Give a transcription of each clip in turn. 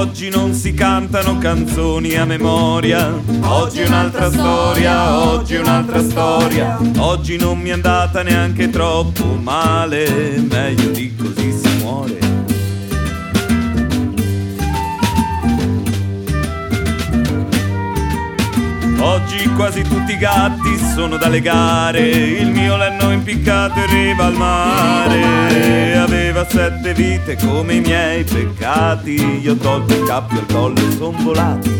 Oggi non si cantano canzoni a memoria, oggi è un'altra storia, oggi è un'altra storia. Oggi non mi è andata neanche troppo male, meglio di così si muore. Oggi quasi tutti i gatti sono da legare, il mio l'hanno impiccato in riva al mare. Aveva 7 vite come i miei peccati, gli ho tolto il cappio al collo e son volati.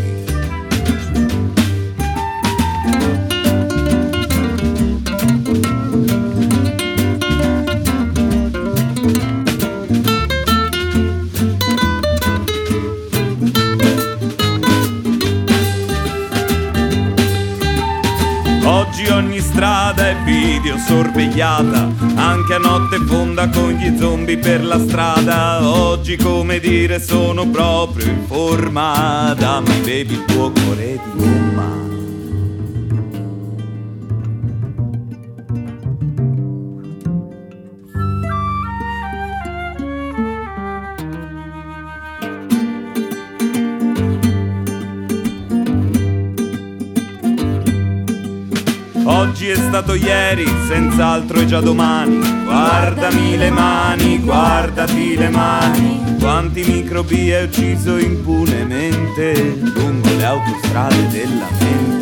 Oggi ogni strada è videosorvegliata, anche a notte fonda con gli zombie per la strada. Oggi, come dire, sono proprio in forma, dammi baby il tuo cuore di gomma. Oggi è stato ieri, senz'altro è già domani. Guardami le mani, guardati le mani. Quanti microbi hai ucciso impunemente lungo le autostrade della mente.